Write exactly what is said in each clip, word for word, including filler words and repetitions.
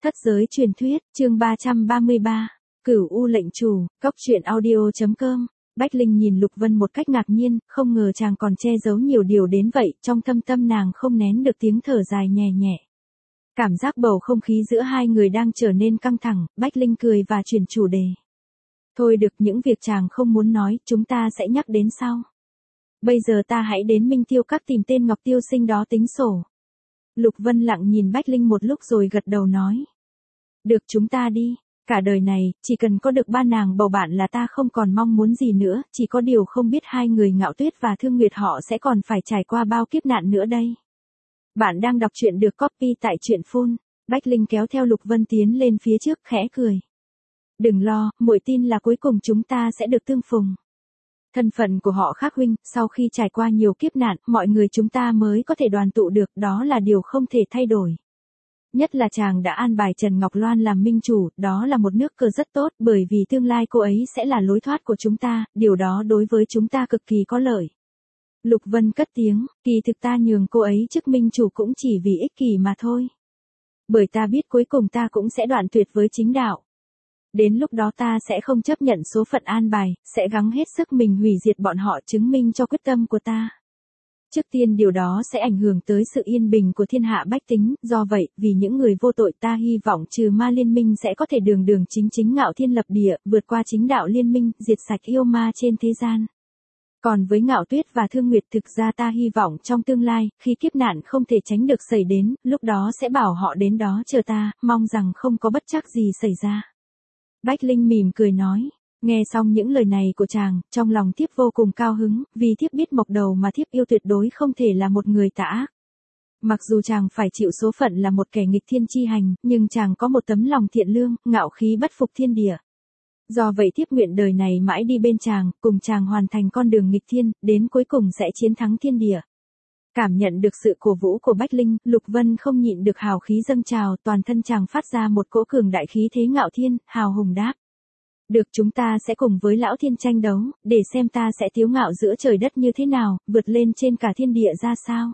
Thất giới truyền thuyết, chương ba trăm ba mươi ba, Cửu U lệnh chủ, cốc truyện audio.com. Bách Linh nhìn Lục Vân một cách ngạc nhiên, không ngờ chàng còn che giấu nhiều điều đến vậy, trong thâm tâm nàng không nén được tiếng thở dài nhẹ nhẹ. Cảm giác bầu không khí giữa hai người đang trở nên căng thẳng, Bách Linh cười và chuyển chủ đề. Thôi được, những việc chàng không muốn nói, chúng ta sẽ nhắc đến sau. Bây giờ ta hãy đến Minh Tiêu Các tìm tên Ngọc Tiêu Sinh đó tính sổ. Lục Vân lặng nhìn Bách Linh một lúc rồi gật đầu nói. Được, chúng ta đi. Cả đời này, chỉ cần có được ba nàng bầu bạn là ta không còn mong muốn gì nữa, chỉ có điều không biết hai người Ngạo Tuyết và Thương Nguyệt họ sẽ còn phải trải qua bao kiếp nạn nữa đây. Bạn đang đọc truyện được copy tại truyện phun. Bách Linh kéo theo Lục Vân tiến lên phía trước khẽ cười. Đừng lo, muội tin là cuối cùng chúng ta sẽ được tương phùng. Thân phận của họ khác huynh, sau khi trải qua nhiều kiếp nạn, mọi người chúng ta mới có thể đoàn tụ được, đó là điều không thể thay đổi. Nhất là chàng đã an bài Trần Ngọc Loan làm minh chủ, đó là một nước cờ rất tốt, bởi vì tương lai cô ấy sẽ là lối thoát của chúng ta, điều đó đối với chúng ta cực kỳ có lợi. Lục Vân cất tiếng, kỳ thực ta nhường cô ấy chức minh chủ cũng chỉ vì ích kỷ mà thôi. Bởi ta biết cuối cùng ta cũng sẽ đoạn tuyệt với chính đạo. Đến lúc đó ta sẽ không chấp nhận số phận an bài, sẽ gắng hết sức mình hủy diệt bọn họ, chứng minh cho quyết tâm của ta. Trước tiên điều đó sẽ ảnh hưởng tới sự yên bình của thiên hạ bách tính, do vậy, vì những người vô tội ta hy vọng trừ ma liên minh sẽ có thể đường đường chính chính ngạo thiên lập địa, vượt qua chính đạo liên minh, diệt sạch yêu ma trên thế gian. Còn với Ngạo Tuyết và Thương Nguyệt thực ra ta hy vọng trong tương lai, khi kiếp nạn không thể tránh được xảy đến, lúc đó sẽ bảo họ đến đó chờ ta, mong rằng không có bất trắc gì xảy ra. Bách Linh mỉm cười nói. Nghe xong những lời này của chàng, trong lòng thiếp vô cùng cao hứng, vì thiếp biết mộc đầu mà thiếp yêu tuyệt đối không thể là một người tà ác. Mặc dù chàng phải chịu số phận là một kẻ nghịch thiên chi hành, nhưng chàng có một tấm lòng thiện lương, ngạo khí bất phục thiên địa. Do vậy thiếp nguyện đời này mãi đi bên chàng, cùng chàng hoàn thành con đường nghịch thiên, đến cuối cùng sẽ chiến thắng thiên địa. Cảm nhận được sự cổ vũ của Bách Linh, Lục Vân không nhịn được hào khí dâng trào, toàn thân chàng phát ra một cỗ cường đại khí thế ngạo thiên, hào hùng đáp. Được, chúng ta sẽ cùng với lão thiên tranh đấu, để xem ta sẽ tiếu ngạo giữa trời đất như thế nào, vượt lên trên cả thiên địa ra sao.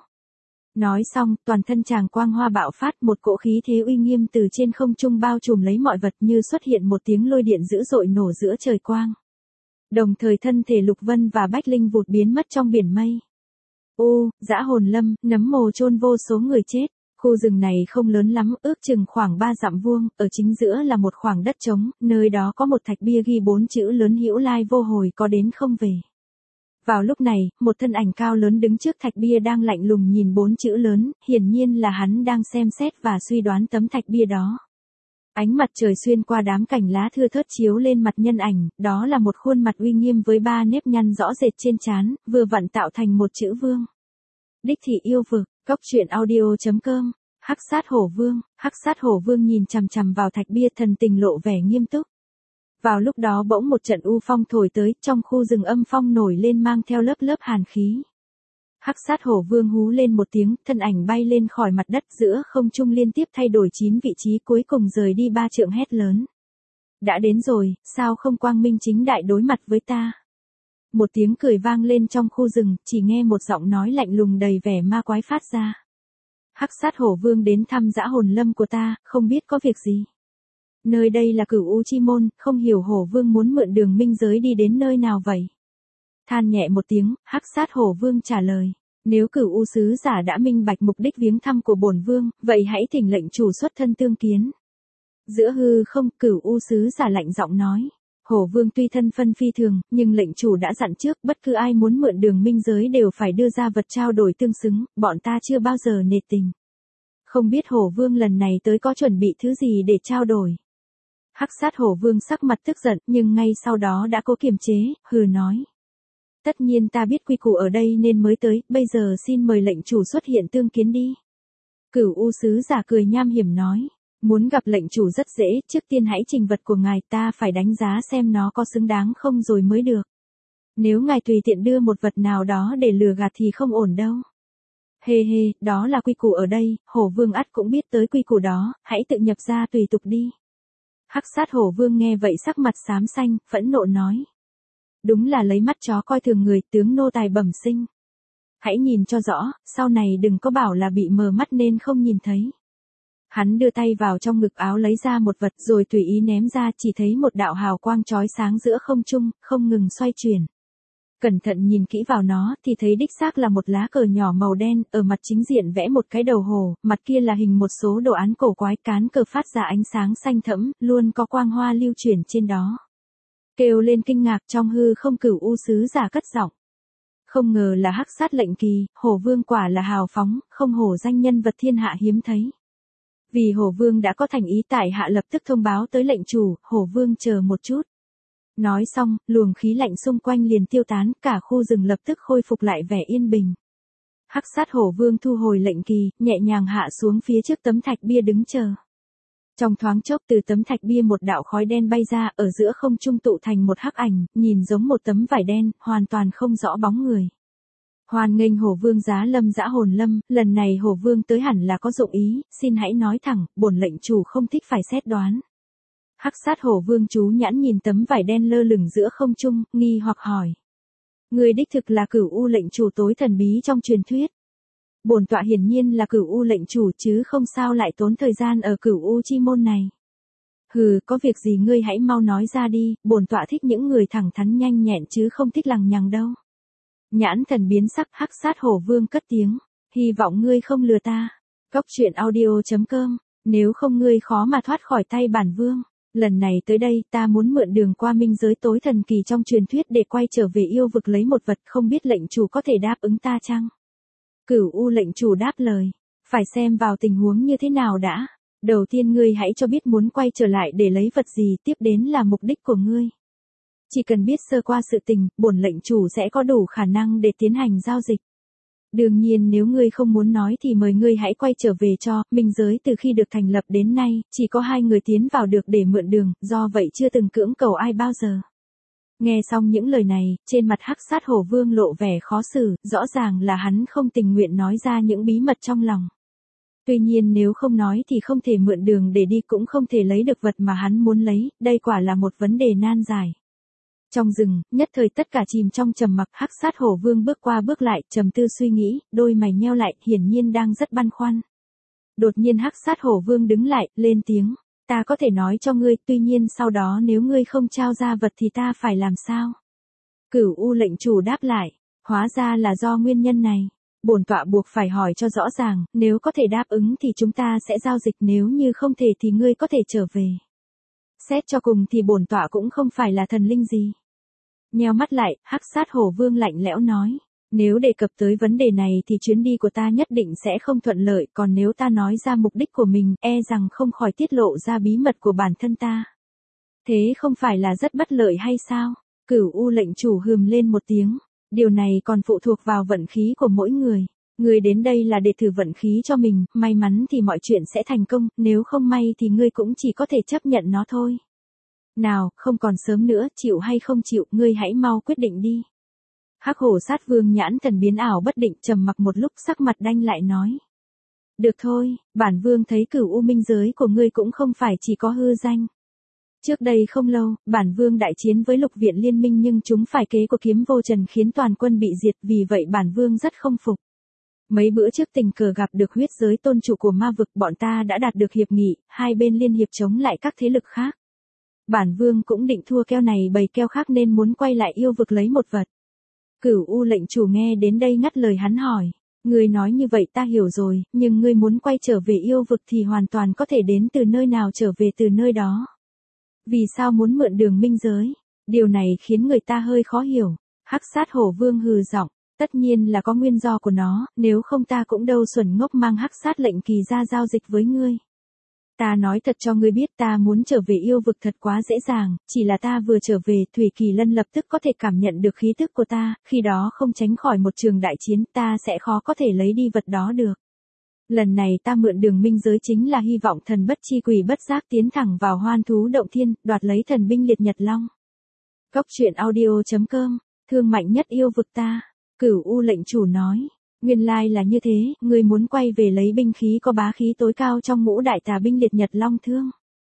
Nói xong, toàn thân chàng quang hoa bạo phát, một cỗ khí thế uy nghiêm từ trên không trung bao trùm lấy mọi vật, như xuất hiện một tiếng lôi điện dữ dội nổ giữa trời quang. Đồng thời thân thể Lục Vân và Bách Linh vụt biến mất trong biển mây. Ô, dã hồn lâm, nấm mồ chôn vô số người chết. Khu rừng này không lớn lắm, ước chừng khoảng ba dặm vuông, ở chính giữa là một khoảng đất trống, nơi đó có một thạch bia ghi bốn chữ lớn hữu lai vô hồi, có đến không về. Vào lúc này, một thân ảnh cao lớn đứng trước thạch bia đang lạnh lùng nhìn bốn chữ lớn, hiển nhiên là hắn đang xem xét và suy đoán tấm thạch bia đó. Ánh mặt trời xuyên qua đám cành lá thưa thớt chiếu lên mặt nhân ảnh, đó là một khuôn mặt uy nghiêm với ba nếp nhăn rõ rệt trên trán, vừa vặn tạo thành một chữ vương. Đích thị yêu vực. Cốc truyện audio.com. Hắc sát hổ vương. Hắc sát hổ vương nhìn chằm chằm vào thạch bia, thần tình lộ vẻ nghiêm túc. Vào lúc đó bỗng một trận u phong thổi tới, trong khu rừng âm phong nổi lên mang theo lớp lớp hàn khí. Hắc sát hổ vương hú lên một tiếng, thân ảnh bay lên khỏi mặt đất, giữa không trung liên tiếp thay đổi chín vị trí, cuối cùng rời đi ba trượng, hét lớn. Đã đến rồi, sao không quang minh chính đại đối mặt với ta? Một tiếng cười vang lên trong khu rừng, chỉ nghe một giọng nói lạnh lùng đầy vẻ ma quái phát ra. Hắc sát hổ vương đến thăm dã hồn lâm của ta, không biết có việc gì. Nơi đây là Cửu U chi môn, không hiểu hổ vương muốn mượn đường minh giới đi đến nơi nào vậy? Than nhẹ một tiếng, hắc sát hổ vương trả lời. Nếu Cửu U sứ giả đã minh bạch mục đích viếng thăm của bổn vương, vậy hãy thỉnh lệnh chủ xuất thân tương kiến. Giữa hư không, Cửu U sứ giả lạnh giọng nói. Hổ vương tuy thân phân phi thường, nhưng lệnh chủ đã dặn trước, bất cứ ai muốn mượn đường minh giới đều phải đưa ra vật trao đổi tương xứng, bọn ta chưa bao giờ nể tình. Không biết hổ vương lần này tới có chuẩn bị thứ gì để trao đổi. Hắc sát hổ vương sắc mặt tức giận, nhưng ngay sau đó đã cố kiềm chế, hừ nói. Tất nhiên ta biết quy củ ở đây nên mới tới, bây giờ xin mời lệnh chủ xuất hiện tương kiến đi. Cửu U sứ giả cười nham hiểm nói. Muốn gặp lệnh chủ rất dễ, trước tiên hãy trình vật của ngài, ta phải đánh giá xem nó có xứng đáng không rồi mới được. Nếu ngài tùy tiện đưa một vật nào đó để lừa gạt thì không ổn đâu. Hê hê, đó là quy củ ở đây, hổ vương ắt cũng biết tới quy củ đó, hãy tự nhập ra tùy tục đi. Hắc sát hổ vương nghe vậy sắc mặt xám xanh, phẫn nộ nói. Đúng là lấy mắt chó coi thường người, tướng nô tài bẩm sinh. Hãy nhìn cho rõ, sau này đừng có bảo là bị mờ mắt nên không nhìn thấy. Hắn đưa tay vào trong ngực áo lấy ra một vật rồi tùy ý ném ra, chỉ thấy một đạo hào quang chói sáng giữa không trung, không ngừng xoay chuyển. Cẩn thận nhìn kỹ vào nó thì thấy đích xác là một lá cờ nhỏ màu đen, ở mặt chính diện vẽ một cái đầu hổ, mặt kia là hình một số đồ án cổ quái, cán cờ phát ra ánh sáng xanh thẫm, luôn có quang hoa lưu chuyển trên đó. Kêu lên kinh ngạc, trong hư không Cửu U sứ giả cất giọng. Không ngờ là Hắc Sát lệnh kỳ, Hổ Vương quả là hào phóng, không hổ danh nhân vật thiên hạ hiếm thấy. Vì Hổ Vương đã có thành ý, tại hạ lập tức thông báo tới lệnh chủ, Hổ Vương chờ một chút. Nói xong, luồng khí lạnh xung quanh liền tiêu tán, cả khu rừng lập tức khôi phục lại vẻ yên bình. Hắc Sát Hổ Vương thu hồi lệnh kỳ, nhẹ nhàng hạ xuống phía trước tấm thạch bia đứng chờ. Trong thoáng chốc từ tấm thạch bia một đạo khói đen bay ra, ở giữa không trung tụ thành một hắc ảnh, nhìn giống một tấm vải đen, hoàn toàn không rõ bóng người. Hoan nghênh Hổ Vương giá lâm dã hồn lâm, lần này Hổ Vương tới hẳn là có dụng ý, xin hãy nói thẳng, bổn lệnh chủ không thích phải xét đoán. Hắc Sát Hổ Vương chú nhãn nhìn tấm vải đen lơ lửng giữa không trung, nghi hoặc hỏi. Người đích thực là Cửu U lệnh chủ tối thần bí trong truyền thuyết. Bổn tọa hiển nhiên là Cửu U lệnh chủ chứ không sao lại tốn thời gian ở Cửu U chi môn này. Hừ, có việc gì ngươi hãy mau nói ra đi, bổn tọa thích những người thẳng thắn nhanh nhẹn chứ không thích lằng nhằng đâu. Nhãn thần biến sắc, Hắc Sát Hổ Vương cất tiếng, hy vọng ngươi không lừa ta. Cốc truyện audio chấm com, nếu không ngươi khó mà thoát khỏi tay bản vương. Lần này tới đây ta muốn mượn đường qua minh giới tối thần kỳ trong truyền thuyết để quay trở về yêu vực lấy một vật, không biết lệnh chủ có thể đáp ứng ta chăng? Cửu U lệnh chủ đáp lời, phải xem vào tình huống như thế nào đã. Đầu tiên ngươi hãy cho biết muốn quay trở lại để lấy vật gì, tiếp đến là mục đích của ngươi. Chỉ cần biết sơ qua sự tình, bổn lệnh chủ sẽ có đủ khả năng để tiến hành giao dịch. Đương nhiên nếu ngươi không muốn nói thì mời ngươi hãy quay trở về cho, minh giới từ khi được thành lập đến nay, chỉ có hai người tiến vào được để mượn đường, do vậy chưa từng cưỡng cầu ai bao giờ. Nghe xong những lời này, trên mặt Hắc Sát Hổ Vương lộ vẻ khó xử, rõ ràng là hắn không tình nguyện nói ra những bí mật trong lòng. Tuy nhiên nếu không nói thì không thể mượn đường để đi, cũng không thể lấy được vật mà hắn muốn lấy, đây quả là một vấn đề nan giải. Trong rừng, nhất thời tất cả chìm trong trầm mặc, Hắc Sát Hổ Vương bước qua bước lại, trầm tư suy nghĩ, đôi mày nheo lại, hiển nhiên đang rất băn khoăn. Đột nhiên Hắc Sát Hổ Vương đứng lại, lên tiếng, ta có thể nói cho ngươi, tuy nhiên sau đó nếu ngươi không trao ra vật thì ta phải làm sao? Cửu U lệnh chủ đáp lại, hóa ra là do nguyên nhân này. Bổn tọa buộc phải hỏi cho rõ ràng, nếu có thể đáp ứng thì chúng ta sẽ giao dịch, nếu như không thể thì ngươi có thể trở về. Xét cho cùng thì bổn tọa cũng không phải là thần linh gì. Nheo mắt lại, Hắc Sát Hổ Vương lạnh lẽo nói, nếu đề cập tới vấn đề này thì chuyến đi của ta nhất định sẽ không thuận lợi, còn nếu ta nói ra mục đích của mình, e rằng không khỏi tiết lộ ra bí mật của bản thân ta. Thế không phải là rất bất lợi hay sao? Cửu U lệnh chủ hừm lên một tiếng, điều này còn phụ thuộc vào vận khí của mỗi người. Ngươi đến đây là để thử vận khí cho mình, may mắn thì mọi chuyện sẽ thành công, nếu không may thì ngươi cũng chỉ có thể chấp nhận nó thôi. Nào, không còn sớm nữa, chịu hay không chịu, ngươi hãy mau quyết định đi. Hắc Hổ Sát Vương nhãn thần biến ảo bất định, trầm mặc một lúc, sắc mặt đanh lại nói. Được thôi, bản vương thấy Cửu U minh giới của ngươi cũng không phải chỉ có hư danh. Trước đây không lâu, bản vương đại chiến với lục viện liên minh nhưng chúng phải kế của Kiếm Vô Trần khiến toàn quân bị diệt, vì vậy bản vương rất không phục. Mấy bữa trước tình cờ gặp được huyết giới tôn chủ của ma vực, bọn ta đã đạt được hiệp nghị, hai bên liên hiệp chống lại các thế lực khác. Bản vương cũng định thua keo này bày keo khác nên muốn quay lại yêu vực lấy một vật. Cửu U lệnh chủ nghe đến đây ngắt lời hắn hỏi, ngươi nói như vậy ta hiểu rồi, nhưng ngươi muốn quay trở về yêu vực thì hoàn toàn có thể đến từ nơi nào trở về từ nơi đó. Vì sao muốn mượn đường minh giới? Điều này khiến người ta hơi khó hiểu. Hắc Sát Hổ Vương hừ giọng, tất nhiên là có nguyên do của nó, nếu không ta cũng đâu xuẩn ngốc mang Hắc Sát lệnh kỳ ra giao dịch với ngươi. Ta nói thật cho ngươi biết, ta muốn trở về yêu vực thật quá dễ dàng, chỉ là ta vừa trở về, Thủy Kỳ Lân lập tức có thể cảm nhận được khí tức của ta, khi đó không tránh khỏi một trường đại chiến, ta sẽ khó có thể lấy đi vật đó được. Lần này ta mượn đường minh giới chính là hy vọng thần bất chi quỷ bất giác tiến thẳng vào hoan thú động thiên, đoạt lấy thần binh liệt nhật long. Cốc truyện audio chấm com, thương mạnh nhất yêu vực ta. Cửu U lệnh chủ nói, nguyên lai là như thế, ngươi muốn quay về lấy binh khí có bá khí tối cao trong ngũ đại tà binh liệt nhật long thương.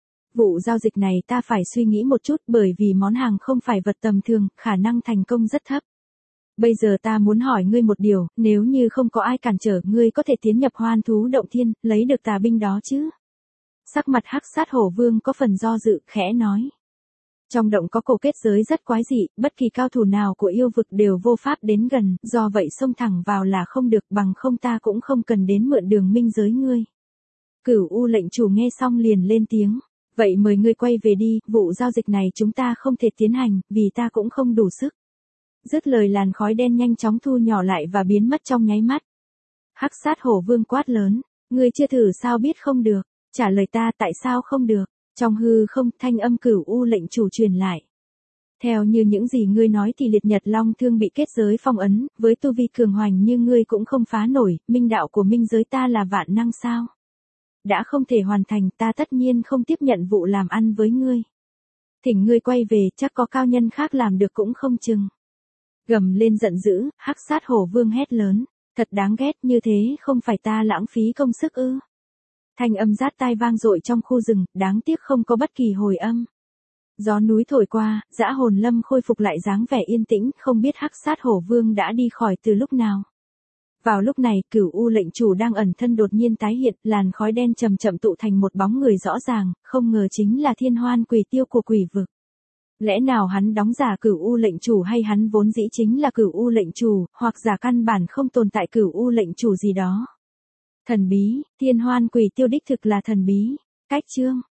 Vụ giao dịch này ta phải suy nghĩ một chút, bởi vì món hàng không phải vật tầm thường, khả năng thành công rất thấp. Bây giờ ta muốn hỏi ngươi một điều, nếu như không có ai cản trở, ngươi có thể tiến nhập hoan thú động thiên, lấy được tà binh đó chứ? Sắc mặt Hắc Sát Hổ Vương có phần do dự, khẽ nói. Trong động có cổ kết giới rất quái dị, bất kỳ cao thủ nào của yêu vực đều vô pháp đến gần, do vậy xông thẳng vào là không được, bằng không ta cũng không cần đến mượn đường minh giới ngươi. Cửu U lệnh chủ nghe xong liền lên tiếng. Vậy mời ngươi quay về đi, vụ giao dịch này chúng ta không thể tiến hành, vì ta cũng không đủ sức. Dứt lời làn khói đen nhanh chóng thu nhỏ lại và biến mất trong nháy mắt. Hắc Sát Hổ Vương quát lớn, ngươi chưa thử sao biết không được, trả lời ta tại sao không được. Trong hư không, thanh âm Cửu U lệnh chủ truyền lại. Theo như những gì ngươi nói thì liệt nhật long thương bị kết giới phong ấn, với tu vi cường hoành như ngươi cũng không phá nổi, minh đạo của minh giới ta là vạn năng sao? Đã không thể hoàn thành, ta tất nhiên không tiếp nhận vụ làm ăn với ngươi. Thỉnh ngươi quay về, chắc có cao nhân khác làm được cũng không chừng. Gầm lên giận dữ, Hắc Sát Hổ Vương hét lớn, thật đáng ghét, như thế không phải ta lãng phí công sức ư? Thanh âm rát tai vang dội trong khu rừng, đáng tiếc không có bất kỳ hồi âm. Gió núi thổi qua, dã hồn lâm khôi phục lại dáng vẻ yên tĩnh, không biết Hắc Sát Hổ Vương đã đi khỏi từ lúc nào. Vào lúc này, Cửu U lệnh chủ đang ẩn thân đột nhiên tái hiện, làn khói đen chậm chậm tụ thành một bóng người rõ ràng, không ngờ chính là Thiên Hoan Quỷ Tiêu của quỷ vực. Lẽ nào hắn đóng giả Cửu U lệnh chủ, hay hắn vốn dĩ chính là Cửu U lệnh chủ, hoặc giả căn bản không tồn tại Cửu U lệnh chủ gì đó. Thần bí, Thiên Hoan Quỷ Tiêu đích thực là thần bí. Cách chương